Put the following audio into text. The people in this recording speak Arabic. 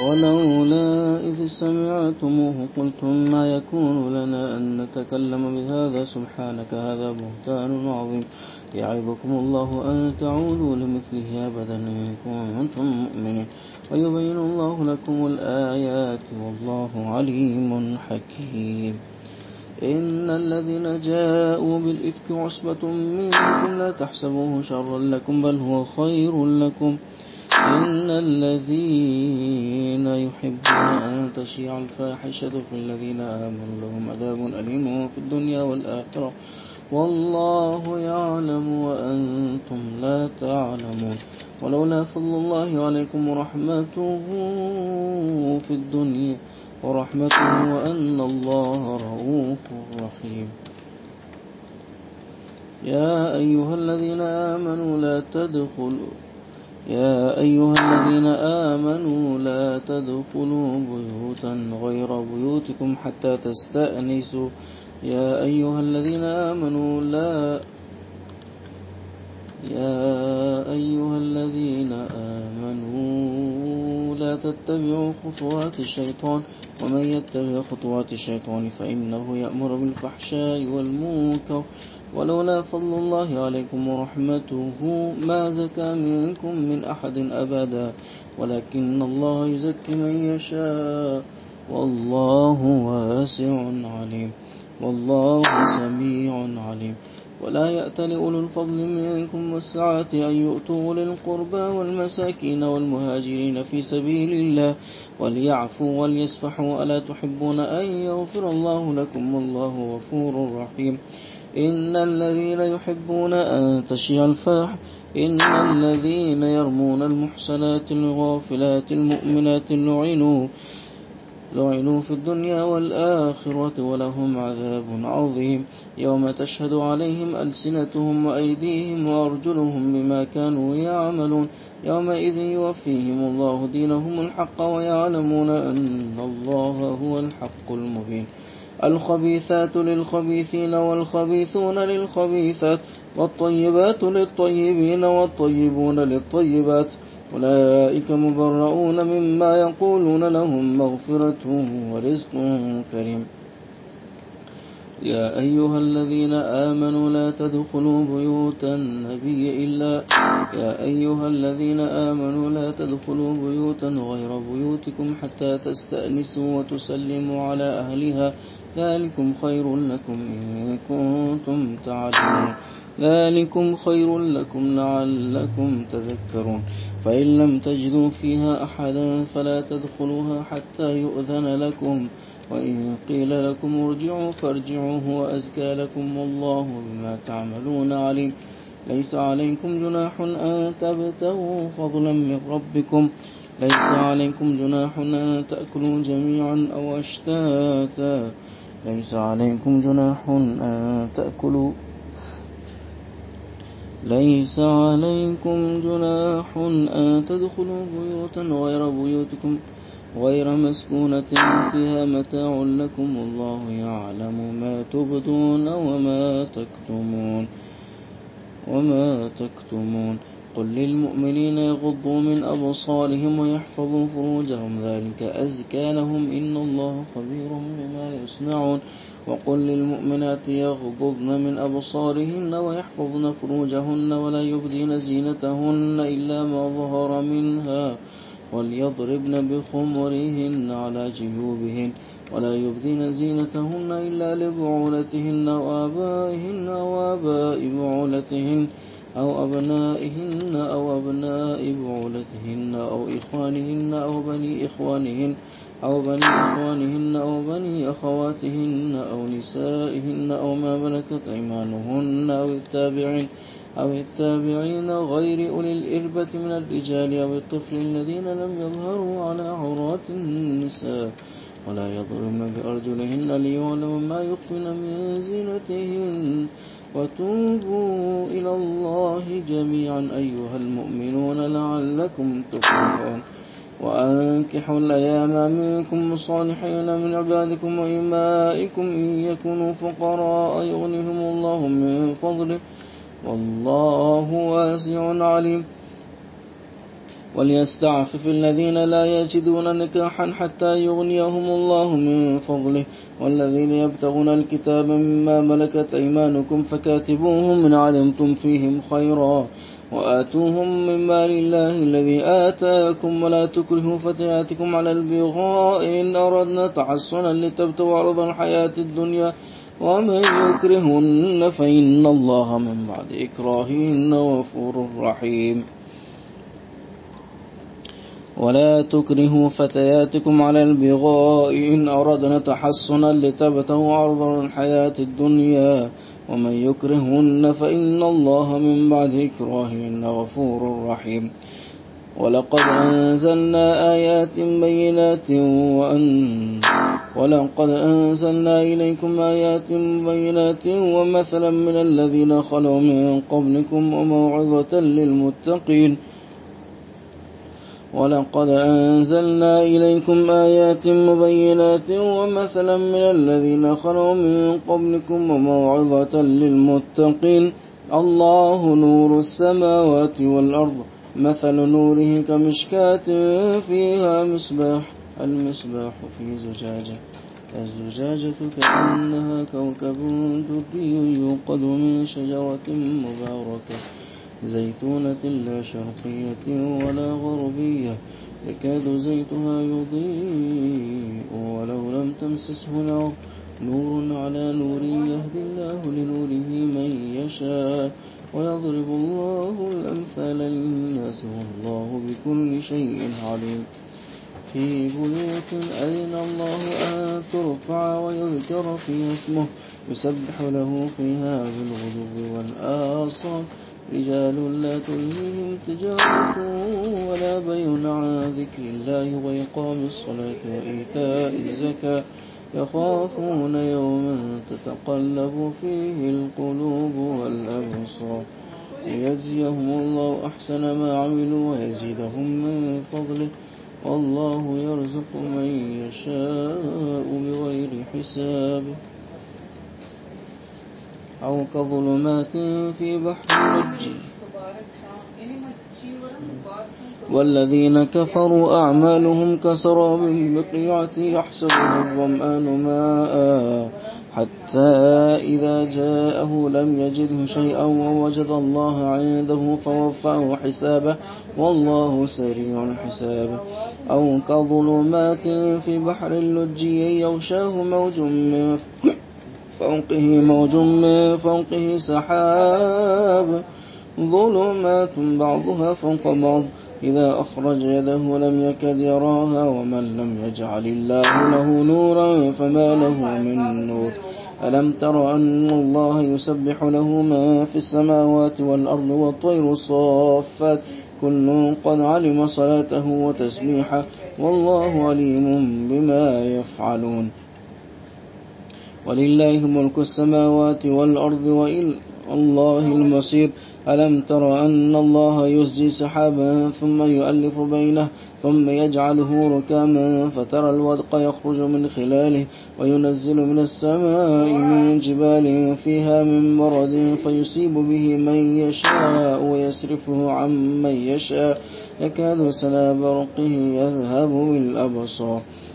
ولولا إذ سمعتموه قلتم ما يكون لنا أن نتكلم بهذا سبحانك هذا بهتان عظيم يعظكم الله أن تعودوا لمثله أبدا إن كنتم مؤمنين ويبين الله لكم الآيات والله عليم حكيم. إن الذين جاءوا بالإفك عصبة منكم لا تحسبوه شرا لكم بل هو خير لكم. إن الذين يحبون أن تشيع الفاحشة في الذين آمنوا لهم عذاب أليم في الدنيا والآخرة والله يعلم وأنتم لا تعلمون. ولولا فضل الله عليكم ورحمته في الدنيا ورحمته وأن الله رؤوف رحيم. يا أيها الذين آمنوا لا تدخلوا بيوتا غير بيوتكم حتى تستأنسوا. يا أيها الذين آمنوا لا تتبعوا خطوات الشيطان ومن يتبع خطوات الشيطان فإنه يأمر بالفحشاء والمنكر ولولا فضل الله عليكم ورحمته ما زكى منكم من أحد أبدا ولكن الله يزكي من يشاء والله واسع عليم والله سميع عليم. ولا يأتل أولو الفضل منكم والسعة أن يؤتوا أولي القربى والمساكين والمهاجرين في سبيل الله وليعفوا وليصفحوا ألا تحبون أن يغفر الله لكم والله غفور رحيم. إن الذين يحبون أن تشيع الفاحشة إن الذين يرمون المحصنات الغافلات المؤمنات لعنوا في الدنيا والآخرة ولهم عذاب عظيم يوم تشهد عليهم ألسنتهم وأيديهم وأرجلهم بما كانوا يعملون يومئذ يوفيهم الله دينهم الحق ويعلمون أن الله هو الحق المبين. الخبيثات للخبيثين والخبيثون للخبيثات والطيبات للطيبين والطيبون للطيبات أولئك مبرؤون مما يقولون لهم مغفرة ورزق كريم. يا أيها الذين آمنوا لا تدخلوا بيوت غير بيوتكم حتى تستأنسوا وتسلموا على أهلها ذلكم خير لكم إن كنتم تعلمون ذلكم خير لكم لعلكم تذكرون. فإن لم تجدوا فيها أحدا فلا تدخلوها حتى يؤذن لكم وإن قيل لكم ارجعوا فارجعوا هو أزكى لكم والله بما تعملون عليم. ليس عليكم جناح أن تبتغوا فضلا من ربكم ليس عليكم جناح أن تأكلوا جميعا أو أشتاتا ليس عليكم جناح أن تدخلوا بيوتا غير بيوتكم غير مسكونة فيها متاع لكم والله يعلم ما تبدون وما تكتمون. قل للمؤمنين يغضوا من أبصارهم ويحفظوا فروجهم ذلك أزكى لهم إن الله خبير بما يصنعون. وقل للمؤمنات يغضضن من أبصارهن ويحفظن فروجهن ولا يبدين زينتهن إلا ما ظهر منها وليضربن بخمرهن على جيوبهن ولا يبدين زينتهن إلا لبعولتهن وآبائهن وآباء بعولتهن أو أبنائهن أو أبناء بعولتهن أو إخوانهن أو بني إخوانهن أو بني أخواتهن أو نسائهن أو ما ملكت أيمانهن أو التابعين غير أولي الإربة من الرجال أو الطفل الذين لم يظهروا على عورات النساء ولا يضربن بأرجلهن ليعلم ما يخفين من زينتهن. وتوبوا إلى الله جميعا أيها المؤمنون لعلكم تفلحون. وأنكحوا الأيام منكم الصالحين من عبادكم وإمائكم إن يكونوا فقراء يغنهم الله من فضله والله واسع عليم. وليستعفف الذين لا يجدون نكاحا حتى يغنيهم الله من فضله والذين يبتغون الكتاب مما ملكت أيمانكم فكاتبوهم إن علمتم فيهم خيرا وآتوهم من مال الله الذي آتاكم ولا تكرهوا فتياتكم على البغاء إن أردنا تحصنا لتبتغوا عرض الحياة الدنيا ومن يكرهن فإن الله من بعد إكراههن غفور رحيم. ولا تكرهوا فتياتكم على البغاء إن أردنا تحصنا لتبتغوا عرض الحياة الدنيا ومن يكرهن فإن الله من بعد إكراههن غفور رحيم. ولقد أنزلنا إليكم آيات بينات ومثلا من الذين خلوا من قبلكم وموعظة للمتقين ولقد أنزلنا إليكم آيات مبينات ومثلا من الذين خلوا من قبلكم وموعظة للمتقين الله نور السماوات والأرض مثل نوره كمشكاة فيها مصباح المصباح في زجاجة الزجاجة كأنها كوكب دري يوقد من شجرة مباركة زيتونة لا شرقية ولا غربية يكاد زيتها يضيء ولو لم تمسسه نور على نور يهدي الله لنوره من يشاء ويضرب الله الأمثال للناس والله بكل شيء عليم. في بيوت أذن الله أن ترفع ويذكر فيها اسمه يسبح له فيها بالغدو والآصال رجال لا تلهيهم تجارة ولا بيع عن ذكر الله وإقام الصلاة وإيتاء الزكاة يخافون يوما تتقلب فيه القلوب والأبصار ليجزيهم الله أحسن ما عملوا ويزيدهم من فضله والله يرزق من يشاء بغير حساب. أو كظلمات في بحر اللجي والذين كفروا أعمالهم كسراب بقيعة يحسبه الظمآن ماء حتى إذا جاءه لم يجده شيئا ووجد الله عنده فوفاه حسابه والله سريع الحساب. أو كظلمات في بحر اللجي يغشاه موج من فوقه سحاب ظلمات بعضها فوق بعض إذا أخرج يده لم يكد يراها ومن لم يجعل الله له نورا فما له من نور. ألم تر أن الله يسبح له ما في السماوات والأرض والطير صافات كل قد علم صلاته وتسبيحه والله عليم بما يفعلون. ولله ملك السماوات والأرض وإلى الله المصير. ألم تر أن الله يزجي سحابا ثم يؤلف بينه ثم يجعله ركاما فترى الودق يخرج من خلاله وينزل من السماء من جبال فيها من برد فيصيب به من يشاء ويصرفه عن من يشاء يكاد سنا برقه يذهب بالأبصار